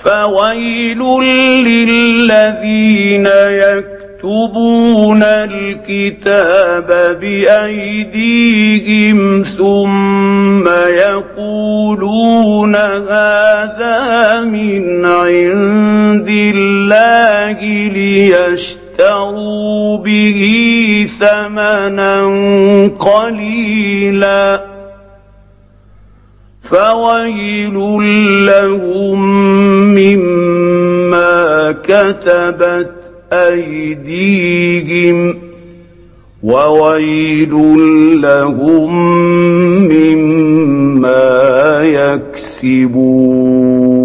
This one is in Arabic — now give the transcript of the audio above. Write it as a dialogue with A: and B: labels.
A: فويل للذين يكتبون الكتاب بأيديهم ثم يقولون هذا من عند الله ليشتروا به ثمنا قليلا فويل لهم مما كتبت أيديهم وويل لهم مما يكسبون.